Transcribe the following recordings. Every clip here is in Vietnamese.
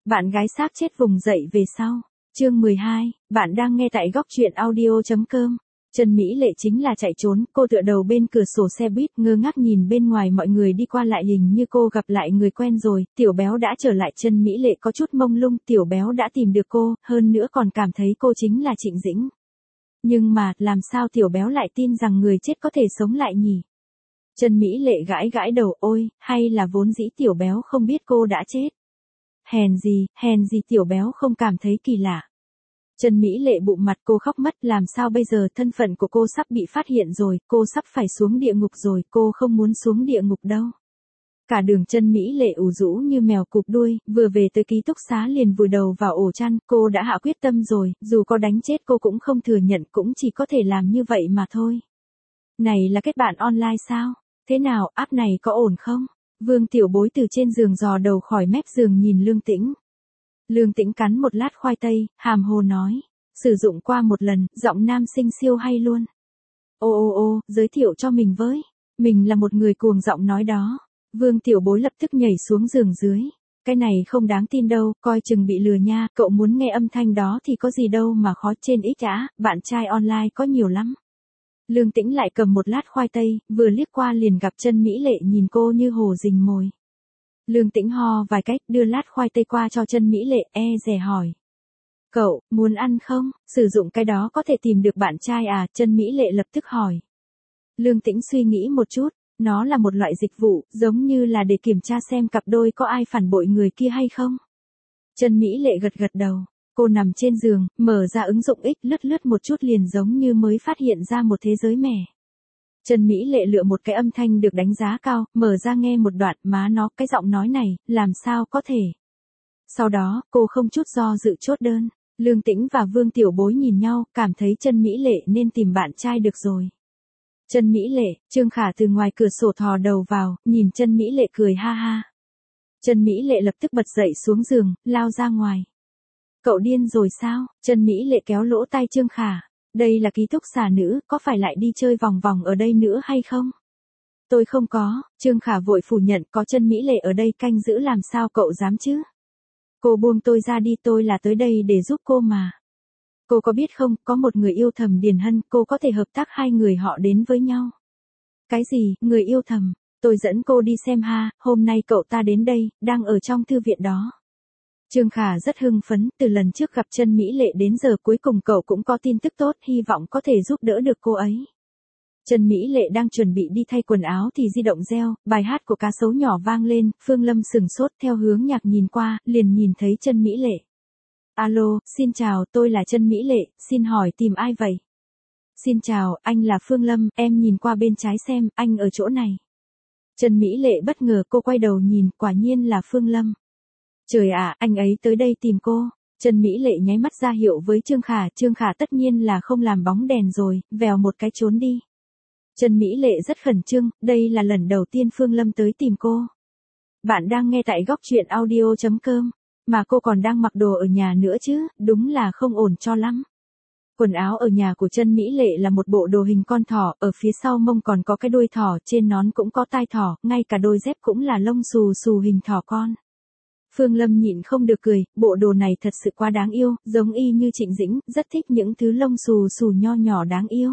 Bạn gái xác chết vùng dậy về sau. Chương 12, bạn đang nghe tại góc truyện audio.com. Trần Mỹ Lệ chính là chạy trốn, cô tựa đầu bên cửa sổ xe buýt ngơ ngác nhìn bên ngoài mọi người đi qua lại, hình như cô gặp lại người quen rồi. Tiểu Béo đã trở lại. Trần Mỹ Lệ có chút mông lung, Tiểu Béo đã tìm được cô, hơn nữa còn cảm thấy cô chính là Trịnh Dĩnh. Nhưng mà, làm sao Tiểu Béo lại tin rằng người chết có thể sống lại nhỉ? Trần Mỹ Lệ gãi gãi đầu, ôi, hay là vốn dĩ Tiểu Béo không biết cô đã chết? Hèn gì Tiểu Béo không cảm thấy kỳ lạ. Trần Mỹ Lệ bụng mặt, cô khóc mất, làm sao bây giờ, thân phận của cô sắp bị phát hiện rồi, cô sắp phải xuống địa ngục rồi, cô không muốn xuống địa ngục đâu. Cả đường Trần Mỹ Lệ ủ rũ như mèo cụp đuôi, vừa về tới ký túc xá liền vùi đầu vào ổ chăn, cô đã hạ quyết tâm rồi, dù có đánh chết cô cũng không thừa nhận, cũng chỉ có thể làm như vậy mà thôi. Này là kết bạn online sao? Thế nào, app này có ổn không? Vương Tiểu Bối từ trên giường dò đầu khỏi mép giường nhìn Lương Tĩnh. Lương Tĩnh cắn một lát khoai tây, hàm hồ nói. Sử dụng qua một lần, giọng nam sinh siêu hay luôn. Ô, giới thiệu cho mình với. Mình là một người cuồng giọng nói đó. Vương Tiểu Bối lập tức nhảy xuống giường dưới. Cái này không đáng tin đâu, coi chừng bị lừa nha, cậu muốn nghe âm thanh đó thì có gì đâu mà khó, trên ít đã, bạn trai online có nhiều lắm. Lương Tĩnh lại cầm một lát khoai tây, vừa liếc qua liền gặp Trần Mỹ Lệ nhìn cô như hổ rình mồi. Lương Tĩnh ho vài cách, đưa lát khoai tây qua cho Trần Mỹ Lệ, dè hỏi. Cậu, muốn ăn không? Sử dụng cái đó có thể tìm được bạn trai à? Trần Mỹ Lệ lập tức hỏi. Lương Tĩnh suy nghĩ một chút, nó là một loại dịch vụ, giống như là để kiểm tra xem cặp đôi có ai phản bội người kia hay không. Trần Mỹ Lệ gật đầu. Cô nằm trên giường, mở ra ứng dụng X, lướt một chút liền giống như mới phát hiện ra một thế giới mẻ. Trần Mỹ Lệ lựa một cái âm thanh được đánh giá cao, mở ra nghe một đoạn, má nó, cái giọng nói này, làm sao có thể. Sau đó, cô không chút do dự chốt đơn. Lương Tĩnh và Vương Tiểu Bối nhìn nhau, cảm thấy Trần Mỹ Lệ nên tìm bạn trai được rồi. Trần Mỹ Lệ, Trương Khả từ ngoài cửa sổ thò đầu vào, nhìn Trần Mỹ Lệ cười ha ha. Trần Mỹ Lệ lập tức bật dậy xuống giường, lao ra ngoài. Cậu điên rồi sao? Trần Mỹ Lệ kéo lỗ tai Trương Khả. Đây là ký túc xá nữ, có phải lại đi chơi vòng vòng ở đây nữa hay không? Tôi không có, Trương Khả vội phủ nhận, có Trần Mỹ Lệ ở đây canh giữ làm sao cậu dám chứ? Cô buông tôi ra đi, tôi là tới đây để giúp cô mà. Cô có biết không, có một người yêu thầm Điền Hân, cô có thể hợp tác hai người họ đến với nhau. Cái gì, người yêu thầm? Tôi dẫn cô đi xem ha, hôm nay cậu ta đến đây, đang ở trong thư viện đó. Trương Khả rất hưng phấn, từ lần trước gặp Trần Mỹ Lệ đến giờ cuối cùng cậu cũng có tin tức tốt, hy vọng có thể giúp đỡ được cô ấy. Trần Mỹ Lệ đang chuẩn bị đi thay quần áo thì di động reo, bài hát của Cá Sấu Nhỏ vang lên, Phương Lâm sừng sốt theo hướng nhạc nhìn qua, liền nhìn thấy Trần Mỹ Lệ. Alo, xin chào, tôi là Trần Mỹ Lệ, xin hỏi tìm ai vậy? Xin chào, anh là Phương Lâm, em nhìn qua bên trái xem, anh ở chỗ này. Trần Mỹ Lệ bất ngờ, cô quay đầu nhìn, quả nhiên là Phương Lâm. Trời ạ, anh ấy tới đây tìm cô. Trần Mỹ Lệ nháy mắt ra hiệu với Trương Khả tất nhiên là không làm bóng đèn rồi, vèo một cái trốn đi. Trần Mỹ Lệ rất khẩn trương, đây là lần đầu tiên Phương Lâm tới tìm cô. Bạn đang nghe tại góc truyện audio.com, mà cô còn đang mặc đồ ở nhà nữa chứ, đúng là không ổn cho lắm. Quần áo ở nhà của Trần Mỹ Lệ là một bộ đồ hình con thỏ, ở phía sau mông còn có cái đuôi thỏ, trên nón cũng có tai thỏ, ngay cả đôi dép cũng là lông xù xù hình thỏ con. Phương Lâm nhịn không được cười, bộ đồ này thật sự quá đáng yêu, giống y như Trịnh Dĩnh, rất thích những thứ lông xù xù nho nhỏ đáng yêu.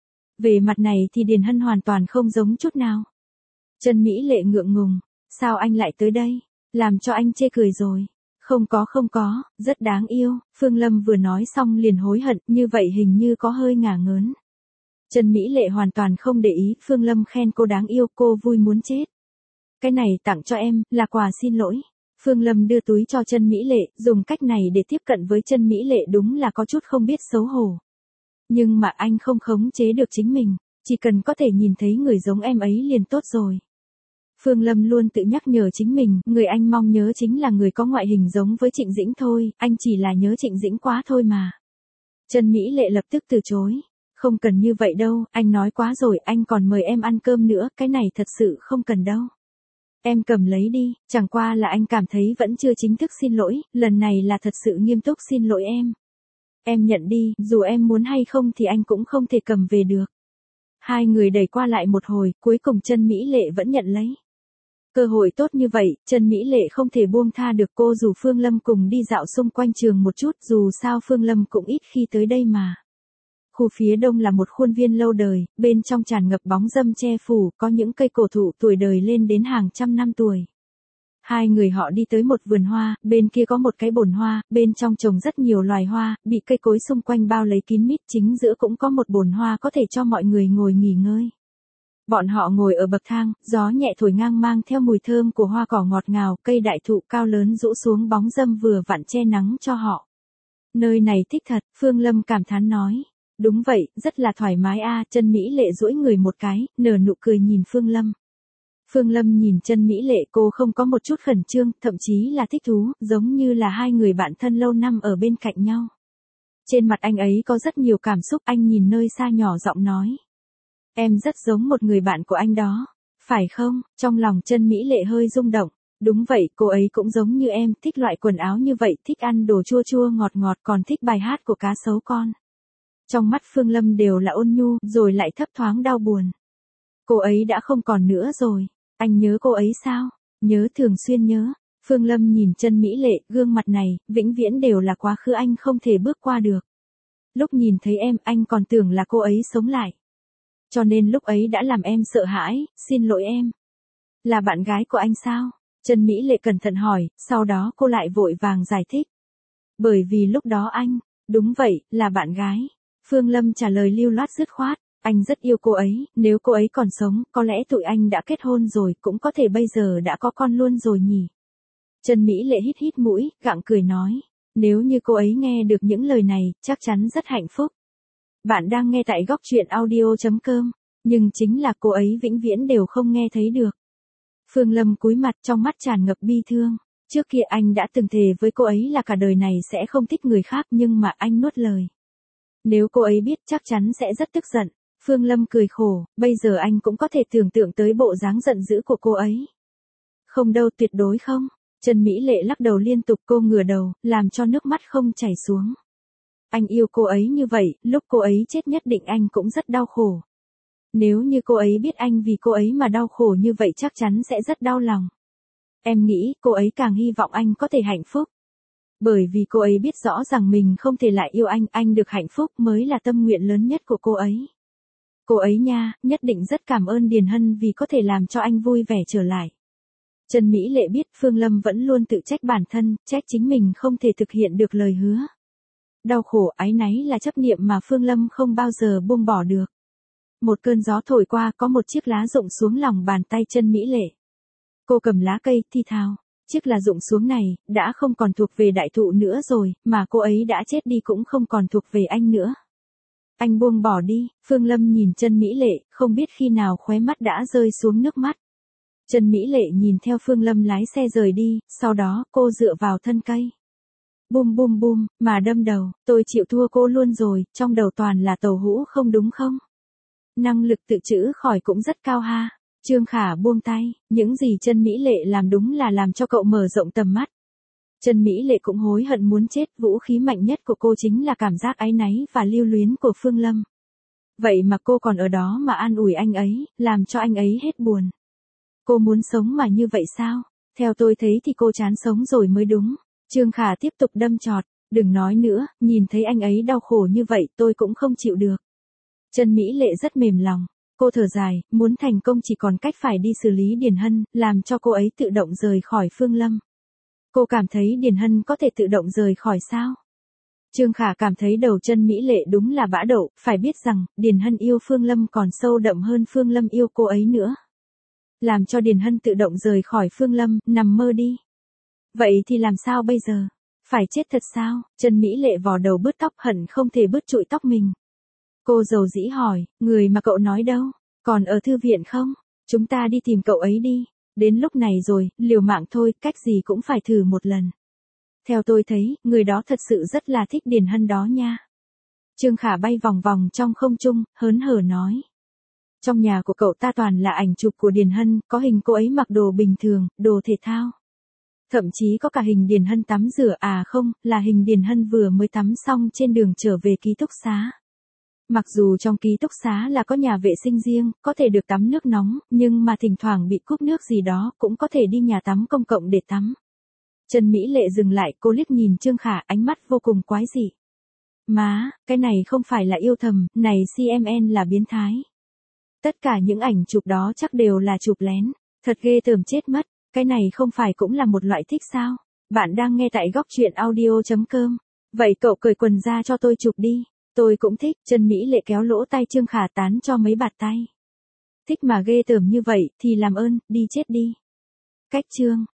Về mặt này thì Điền Hân hoàn toàn không giống chút nào. Trần Mỹ Lệ ngượng ngùng, sao anh lại tới đây? Làm cho anh chê cười rồi. Không có, rất đáng yêu. Phương Lâm vừa nói xong liền hối hận, như vậy hình như có hơi ngả ngớn. Trần Mỹ Lệ hoàn toàn không để ý, Phương Lâm khen cô đáng yêu, cô vui muốn chết. Cái này tặng cho em, là quà xin lỗi. Phương Lâm đưa túi cho Trần Mỹ Lệ, dùng cách này để tiếp cận với Trần Mỹ Lệ đúng là có chút không biết xấu hổ. Nhưng mà anh không khống chế được chính mình, chỉ cần có thể nhìn thấy người giống em ấy liền tốt rồi. Phương Lâm luôn tự nhắc nhở chính mình, người anh mong nhớ chính là người có ngoại hình giống với Trịnh Dĩnh thôi, anh chỉ là nhớ Trịnh Dĩnh quá thôi mà. Trần Mỹ Lệ lập tức từ chối. Không cần như vậy đâu, anh nói quá rồi, anh còn mời em ăn cơm nữa, cái này thật sự không cần đâu. Em cầm lấy đi, chẳng qua là anh cảm thấy vẫn chưa chính thức xin lỗi, lần này là thật sự nghiêm túc xin lỗi em. Em nhận đi, dù em muốn hay không thì anh cũng không thể cầm về được. Hai người đẩy qua lại một hồi, cuối cùng Trần Mỹ Lệ vẫn nhận lấy. Cơ hội tốt như vậy, Trần Mỹ Lệ không thể buông tha được, cô rủ Phương Lâm cùng đi dạo xung quanh trường một chút, dù sao Phương Lâm cũng ít khi tới đây mà. Khu phía đông là một khuôn viên lâu đời, bên trong tràn ngập bóng râm che phủ, có những cây cổ thụ tuổi đời lên đến hàng trăm năm tuổi. Hai người họ đi tới một vườn hoa, bên kia có một cái bồn hoa, bên trong trồng rất nhiều loài hoa, bị cây cối xung quanh bao lấy kín mít, chính giữa cũng có một bồn hoa có thể cho mọi người ngồi nghỉ ngơi. Bọn họ ngồi ở bậc thang, gió nhẹ thổi ngang mang theo mùi thơm của hoa cỏ ngọt ngào, cây đại thụ cao lớn rũ xuống bóng râm vừa vặn che nắng cho họ. Nơi này thích thật, Phương Lâm cảm thán nói. Đúng vậy, rất là thoải mái a. Trần Mỹ Lệ duỗi người một cái, nở nụ cười nhìn Phương Lâm. Phương Lâm nhìn Trần Mỹ Lệ, cô không có một chút khẩn trương, thậm chí là thích thú, giống như là hai người bạn thân lâu năm ở bên cạnh nhau. Trên mặt anh ấy có rất nhiều cảm xúc, anh nhìn nơi xa nhỏ giọng nói. Em rất giống một người bạn của anh đó, phải không? Trong lòng Trần Mỹ Lệ hơi rung động. Đúng vậy, cô ấy cũng giống như em, thích loại quần áo như vậy, thích ăn đồ chua chua ngọt ngọt, còn thích bài hát của cá sấu con. Trong mắt Phương Lâm đều là ôn nhu, rồi lại thấp thoáng đau buồn. Cô ấy đã không còn nữa rồi. Anh nhớ cô ấy sao? Nhớ, thường xuyên nhớ. Phương Lâm nhìn Trần Mỹ Lệ, gương mặt này, vĩnh viễn đều là quá khứ anh không thể bước qua được. Lúc nhìn thấy em, anh còn tưởng là cô ấy sống lại. Cho nên lúc ấy đã làm em sợ hãi, xin lỗi em. Là bạn gái của anh sao? Trần Mỹ Lệ cẩn thận hỏi, sau đó cô lại vội vàng giải thích. Bởi vì lúc đó anh, đúng vậy, là bạn gái. Phương Lâm trả lời lưu loát dứt khoát, anh rất yêu cô ấy, nếu cô ấy còn sống, có lẽ tụi anh đã kết hôn rồi, cũng có thể bây giờ đã có con luôn rồi nhỉ. Trần Mỹ Lệ hít hít mũi, gặng cười nói, nếu như cô ấy nghe được những lời này, chắc chắn rất hạnh phúc. Bạn đang nghe tại góc truyện audio.com, nhưng chính là cô ấy vĩnh viễn đều không nghe thấy được. Phương Lâm cúi mặt, trong mắt tràn ngập bi thương. Trước kia anh đã từng thề với cô ấy là cả đời này sẽ không thích người khác, nhưng mà anh nuốt lời. Nếu cô ấy biết chắc chắn sẽ rất tức giận. Phương Lâm cười khổ, bây giờ anh cũng có thể tưởng tượng tới bộ dáng giận dữ của cô ấy. Không đâu, tuyệt đối không. Trần Mỹ Lệ lắc đầu liên tục, cô ngửa đầu, làm cho nước mắt không chảy xuống. Anh yêu cô ấy như vậy, lúc cô ấy chết nhất định anh cũng rất đau khổ. Nếu như cô ấy biết anh vì cô ấy mà đau khổ như vậy chắc chắn sẽ rất đau lòng. Em nghĩ cô ấy càng hy vọng anh có thể hạnh phúc. Bởi vì cô ấy biết rõ rằng mình không thể lại yêu anh được hạnh phúc mới là tâm nguyện lớn nhất của cô ấy. Cô ấy nha, nhất định rất cảm ơn Điền Hân vì có thể làm cho anh vui vẻ trở lại. Trần Mỹ Lệ biết Phương Lâm vẫn luôn tự trách bản thân, trách chính mình không thể thực hiện được lời hứa. Đau khổ, áy náy là chấp niệm mà Phương Lâm không bao giờ buông bỏ được. Một cơn gió thổi qua, có một chiếc lá rụng xuống lòng bàn tay Trần Mỹ Lệ. Cô cầm lá cây, thi thào. Chiếc lá rụng xuống này, đã không còn thuộc về đại thụ nữa rồi, mà cô ấy đã chết đi cũng không còn thuộc về anh nữa. Anh buông bỏ đi. Phương Lâm nhìn Trần Mỹ Lệ, không biết khi nào khóe mắt đã rơi xuống nước mắt. Trần Mỹ Lệ nhìn theo Phương Lâm lái xe rời đi, sau đó cô dựa vào thân cây. Bum bum bum, mà đâm đầu, tôi chịu thua cô luôn rồi, trong đầu toàn là tàu hũ không đúng không? Năng lực tự chữ khỏi cũng rất cao ha. Trương Khả buông tay, những gì Trần Mỹ Lệ làm đúng là làm cho cậu mở rộng tầm mắt. Trần Mỹ Lệ cũng hối hận muốn chết, vũ khí mạnh nhất của cô chính là cảm giác áy náy và lưu luyến của Phương Lâm. Vậy mà cô còn ở đó mà an ủi anh ấy, làm cho anh ấy hết buồn. Cô muốn sống mà như vậy sao? Theo tôi thấy thì cô chán sống rồi mới đúng. Trương Khả tiếp tục đâm chọt, đừng nói nữa, nhìn thấy anh ấy đau khổ như vậy tôi cũng không chịu được. Trần Mỹ Lệ rất mềm lòng. Cô thở dài, muốn thành công chỉ còn cách phải đi xử lý Điền Hân, làm cho cô ấy tự động rời khỏi Phương Lâm. Cô cảm thấy Điền Hân có thể tự động rời khỏi sao? Trương Khả cảm thấy đầu Trần Mỹ Lệ đúng là bã đậu, phải biết rằng, Điền Hân yêu Phương Lâm còn sâu đậm hơn Phương Lâm yêu cô ấy nữa. Làm cho Điền Hân tự động rời khỏi Phương Lâm, nằm mơ đi. Vậy thì làm sao bây giờ? Phải chết thật sao? Trần Mỹ Lệ vò đầu bứt tóc, hận không thể bứt trụi tóc mình. Cô dầu dĩ hỏi, người mà cậu nói đâu? Còn ở thư viện không? Chúng ta đi tìm cậu ấy đi. Đến lúc này rồi, liều mạng thôi, cách gì cũng phải thử một lần. Theo tôi thấy, người đó thật sự rất là thích Điền Hân đó nha. Trương Khả bay vòng vòng trong không trung, hớn hở nói. Trong nhà của cậu ta toàn là ảnh chụp của Điền Hân, có hình cô ấy mặc đồ bình thường, đồ thể thao. Thậm chí có cả hình Điền Hân tắm rửa, à không, là hình Điền Hân vừa mới tắm xong trên đường trở về ký túc xá. Mặc dù trong ký túc xá là có nhà vệ sinh riêng, có thể được tắm nước nóng, nhưng mà thỉnh thoảng bị cúp nước gì đó cũng có thể đi nhà tắm công cộng để tắm. Trần Mỹ Lệ dừng lại, cô liếc nhìn Trương Khả, ánh mắt vô cùng quái dị. Má, cái này không phải là yêu thầm, này CMN là biến thái. Tất cả những ảnh chụp đó chắc đều là chụp lén. Thật ghê tởm chết mất, cái này không phải cũng là một loại thích sao? Bạn đang nghe tại góc truyện audio.com. Vậy cậu cởi quần ra cho tôi chụp đi. Tôi cũng thích. Trần Mỹ Lệ kéo lỗ tai Trương Khả tán cho mấy bạt tay. Thích mà ghê tởm như vậy thì làm ơn, đi chết đi. Cách chương.